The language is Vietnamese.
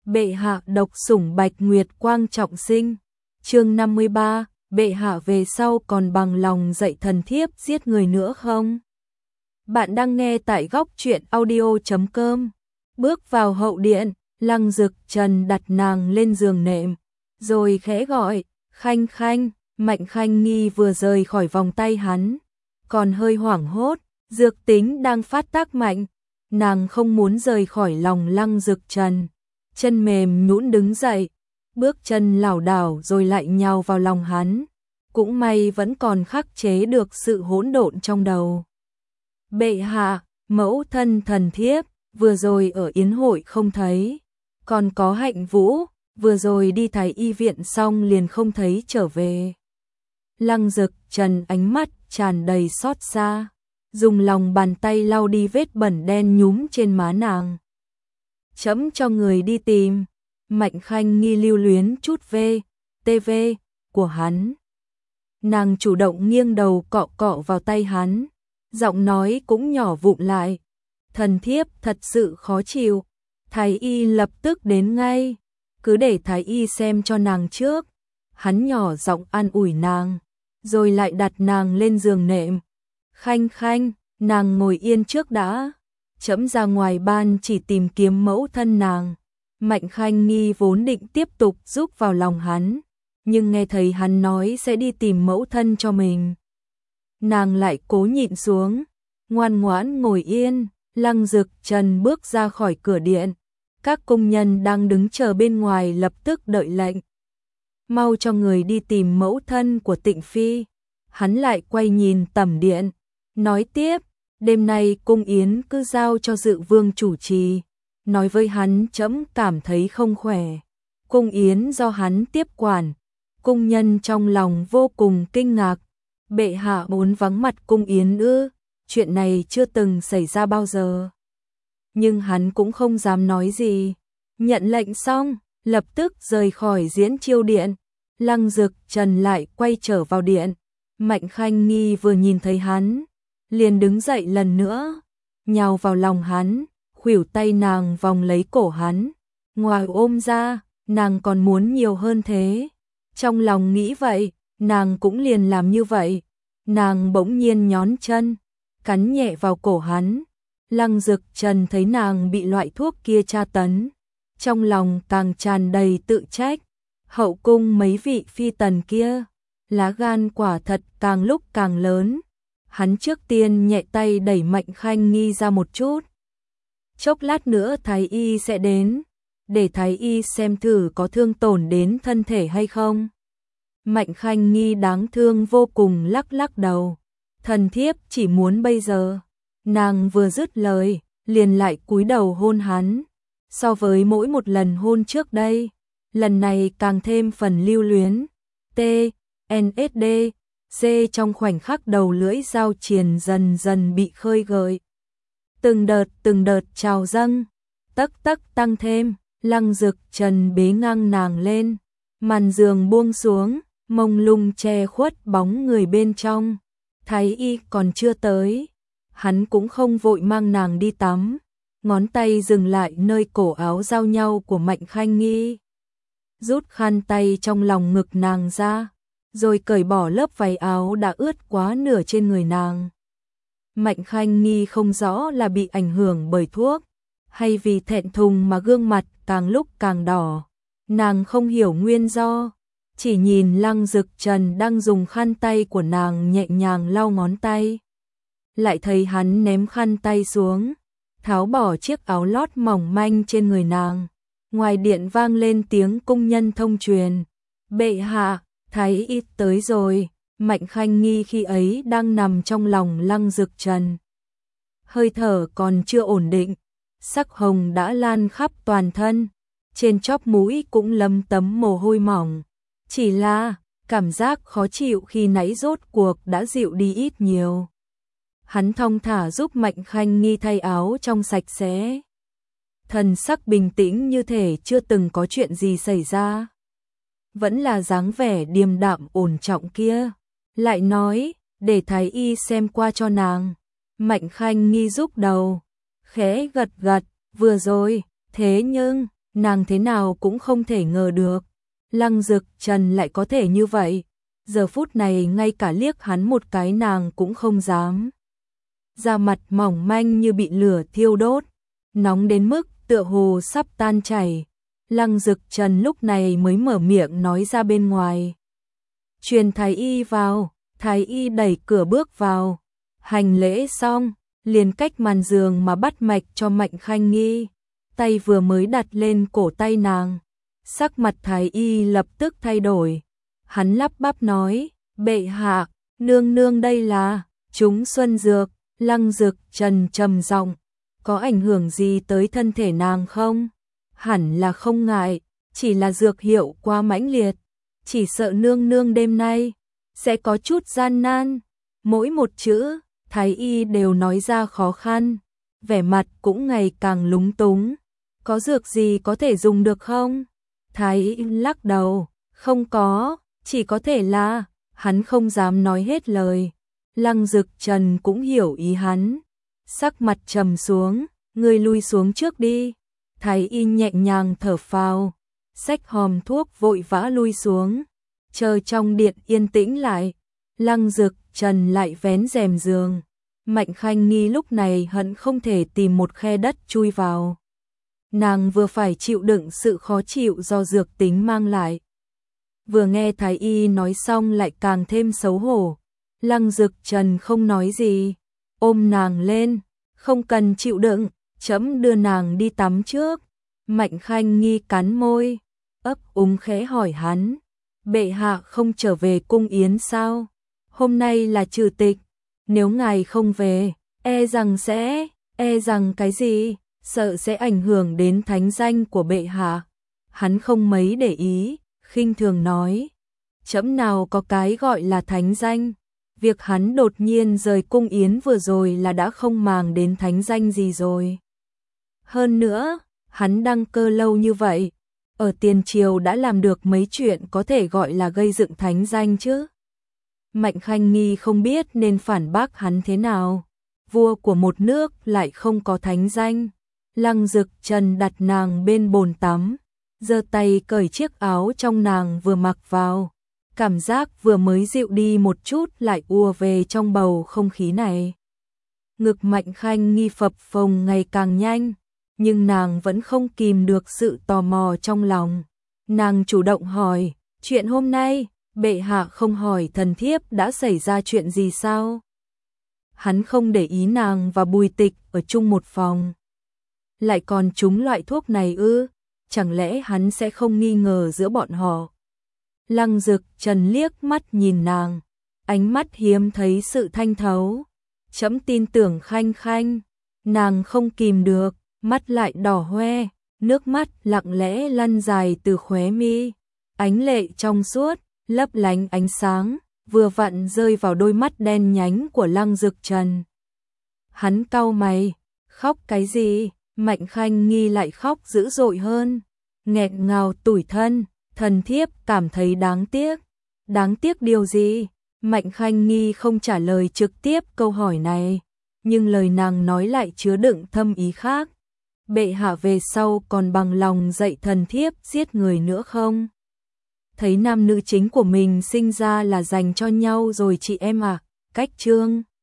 Bệ hạ độc sủng Bạch Nguyệt Quang trọng sinh. Chương 53, bệ hạ về sau còn bằng lòng dạy thần thiếp giết người nữa không? Bạn đang nghe tại góc truyện audio.com. Bước vào hậu điện, Lăng Dực Trần đặt nàng lên giường nệm, rồi khẽ gọi, "Khanh Khanh." Mạnh Khanh Nghi vừa rời khỏi vòng tay hắn, còn hơi hoảng hốt, dược tính đang phát tác mạnh, nàng không muốn rời khỏi lòng Lăng Dực Trần, chân mềm nhũn đứng dậy, bước chân lảo đảo rồi lại nhào vào lòng hắn, cũng may vẫn còn khắc chế được sự hỗn độn trong đầu. "Bệ hạ, mẫu thân thần thiếp, vừa rồi ở yến hội không thấy, còn có Hạnh Vũ, vừa rồi đi Thái y viện xong liền không thấy trở về." Lăng Dực Trần ánh mắt tràn đầy xót xa, dùng lòng bàn tay lau đi vết bẩn đen nhúm trên má nàng. "Chấm cho người đi tìm." Mạnh Khanh Nghi lưu luyến chút TV của hắn. Nàng chủ động nghiêng đầu cọ cọ vào tay hắn, giọng nói cũng nhỏ vụn lại. "Thần thiếp thật sự khó chịu, Thái y lập tức đến ngay, cứ để Thái y xem cho nàng trước." Hắn nhỏ giọng an ủi nàng, rồi lại đặt nàng lên giường nệm. "Khanh Khanh, nàng ngồi yên trước đã, chấm ra ngoài ban chỉ tìm kiếm mẫu thân nàng." Mạnh Khanh Nghi vốn định tiếp tục giúp vào lòng hắn, nhưng nghe thấy hắn nói sẽ đi tìm mẫu thân cho mình, nàng lại cố nhịn xuống, ngoan ngoãn ngồi yên. Lăng Dực Trần bước ra khỏi cửa điện, các cung nhân đang đứng chờ bên ngoài lập tức đợi lệnh. "Mau cho người đi tìm mẫu thân của Tịnh Phi." Hắn lại quay nhìn tẩm điện, nói tiếp, "Đêm nay cung yến cứ giao cho Dự Vương chủ trì." Nói với hắn chấm cảm thấy không khỏe. Cung yến do hắn tiếp quản. Cung nhân trong lòng vô cùng kinh ngạc. "Bệ hạ muốn vắng mặt cung yến ư? Chuyện này chưa từng xảy ra bao giờ." Nhưng hắn cũng không dám nói gì. Nhận lệnh xong, lập tức rời khỏi diễn chiêu điện. Lăng Dực Trần lại quay trở vào điện. Mạnh Khanh Nghi vừa nhìn thấy hắn, liền đứng dậy lần nữa, nhào vào lòng hắn, khuỷu tay nàng vòng lấy cổ hắn. Ngoài ôm ra, nàng còn muốn nhiều hơn thế. Trong lòng nghĩ vậy, nàng cũng liền làm như vậy. Nàng bỗng nhiên nhón chân, cắn nhẹ vào cổ hắn. Lăng Dực Trần thấy nàng bị loại thuốc kia tra tấn, trong lòng càng tràn đầy tự trách. Hậu cung mấy vị phi tần kia, lá gan quả thật càng lúc càng lớn. Hắn trước tiên nhẹ tay đẩy Mạnh Khanh Nghi ra một chút. "Chốc lát nữa Thái y sẽ đến, để Thái y xem thử có thương tổn đến thân thể hay không." Mạnh Khanh Nghi đáng thương vô cùng lắc lắc đầu. "Thần thiếp chỉ muốn bây giờ." Nàng vừa dứt lời, liền lại cúi đầu hôn hắn. So với mỗi một lần hôn trước đây, lần này càng thêm phần lưu luyến. TNSD C trong khoảnh khắc đầu lưỡi dao triền dần dần bị khơi gợi. Từng đợt trào dâng, tấc tấc tăng thêm. Lăng Dực Trần bế ngang nàng lên, màn giường buông xuống, mông lung che khuất bóng người bên trong. Thái y còn chưa tới, hắn cũng không vội mang nàng đi tắm, ngón tay dừng lại nơi cổ áo giao nhau của Mạnh Khanh Nghi, rút khăn tay trong lòng ngực nàng ra, rồi cởi bỏ lớp váy áo đã ướt quá nửa trên người nàng. Mạnh Khanh Nghi không rõ là bị ảnh hưởng bởi thuốc, hay vì thẹn thùng mà gương mặt càng lúc càng đỏ. Nàng không hiểu nguyên do, chỉ nhìn Lăng Dực Trần đang dùng khăn tay của nàng nhẹ nhàng lau ngón tay. Lại thấy hắn ném khăn tay xuống, tháo bỏ chiếc áo lót mỏng manh trên người nàng. Ngoài điện vang lên tiếng cung nhân thông truyền, "Bệ hạ, Thái y tới rồi." Mạnh Khanh Nghi khi ấy đang nằm trong lòng Lăng Dực Trần. Hơi thở còn chưa ổn định, sắc hồng đã lan khắp toàn thân, trên chóp mũi cũng lấm tấm mồ hôi mỏng. Chỉ là cảm giác khó chịu khi nãy rốt cuộc đã dịu đi ít nhiều. Hắn thong thả giúp Mạnh Khanh Nghi thay áo trong sạch sẽ, thần sắc bình tĩnh như thể chưa từng có chuyện gì xảy ra. Vẫn là dáng vẻ điềm đạm ổn trọng kia. Lại nói, "Để Thái y xem qua cho nàng." Mạnh Khanh Nghi rúc đầu, khẽ gật gật, "Vừa rồi, thế nhưng..." nàng thế nào cũng không thể ngờ được. Lăng Dực Trần lại có thể như vậy. Giờ phút này ngay cả liếc hắn một cái nàng cũng không dám. Da mặt mỏng manh như bị lửa thiêu đốt, nóng đến mức tựa hồ sắp tan chảy. Lăng Dực Trần lúc này mới mở miệng nói ra bên ngoài. Truyền thái y vào. Thái y đẩy cửa bước vào. Hành lễ xong, liền cách màn giường mà bắt mạch cho Mạnh Khanh Nghi. Tay vừa mới đặt lên cổ tay nàng, sắc mặt thái y lập tức thay đổi. Hắn lắp bắp nói, bệ hạ, nương nương đây là chúng xuân dược. Lăng Dực Trần trầm giọng, có ảnh hưởng gì tới thân thể nàng không? Hẳn là không ngại, chỉ là dược hiệu quá mãnh liệt, chỉ sợ nương nương đêm nay sẽ có chút gian nan. Mỗi một chữ thái y đều nói ra khó khăn, vẻ mặt cũng ngày càng lúng túng. Có dược gì có thể dùng được không? Thái y lắc đầu, không có, chỉ có thể là, hắn không dám nói hết lời. Lăng Dực Trần cũng hiểu ý hắn, sắc mặt trầm xuống, ngươi lui xuống trước đi. Thái y nhẹ nhàng thở phào, xách hòm thuốc vội vã lui xuống, chờ trong điện yên tĩnh lại. Lăng Dực Trần lại vén rèm giường. Mạnh Khanh Nghi lúc này hận không thể tìm một khe đất chui vào. Nàng vừa phải chịu đựng sự khó chịu do dược tính mang lại, vừa nghe thái y nói xong lại càng thêm xấu hổ. Lăng Dực Trần không nói gì, ôm nàng lên, không cần chịu đựng, trẫm đưa nàng đi tắm trước. Mạnh Khanh Nghi cắn môi, ấp úng khẽ hỏi hắn, bệ hạ không trở về cung yến sao? Hôm nay là trừ tịch, nếu ngài không về, e rằng cái gì, sợ sẽ ảnh hưởng đến thánh danh của bệ hạ. Hắn không mấy để ý, khinh thường nói, trẫm nào có cái gọi là thánh danh. Việc hắn đột nhiên rời cung yến vừa rồi là đã không màng đến thánh danh gì rồi. Hơn nữa, hắn đăng cơ lâu như vậy, ở tiền triều đã làm được mấy chuyện có thể gọi là gây dựng thánh danh chứ. Mạnh Khanh Nghi không biết nên phản bác hắn thế nào. Vua của một nước lại không có thánh danh. Lăng Dực Trần đặt nàng bên bồn tắm, giơ tay cởi chiếc áo trong nàng vừa mặc vào. Cảm giác vừa mới dịu đi một chút lại ùa về trong bầu không khí này. Ngực Mạnh Khanh Nghi phập phồng ngày càng nhanh, nhưng nàng vẫn không kìm được sự tò mò trong lòng. Nàng chủ động hỏi, chuyện hôm nay, bệ hạ không hỏi thần thiếp đã xảy ra chuyện gì sao? Hắn không để ý nàng và Bùi Tịch ở chung một phòng. Lại còn trúng loại thuốc này ư? Chẳng lẽ hắn sẽ không nghi ngờ giữa bọn họ? Lăng Dực Trần liếc mắt nhìn nàng, ánh mắt hiếm thấy sự thanh thấu. Trẫm tin tưởng Khanh Khanh. Nàng không kìm được, mắt lại đỏ hoe, nước mắt lặng lẽ lăn dài từ khóe mi, ánh lệ trong suốt, lấp lánh ánh sáng, vừa vặn rơi vào đôi mắt đen nhánh của Lăng Dực Trần. Hắn cau mày, khóc cái gì? Mạnh Khanh Nghi lại khóc dữ dội hơn, nghẹn ngào tủi thân. Thần thiếp cảm thấy đáng tiếc. Đáng tiếc điều gì? Mạnh Khanh Nghi không trả lời trực tiếp câu hỏi này, nhưng lời nàng nói lại chứa đựng thâm ý khác. Bệ hạ về sau còn bằng lòng dạy thần thiếp giết người nữa không? Thấy nam nữ chính của mình sinh ra là dành cho nhau rồi chị em à? Cách chương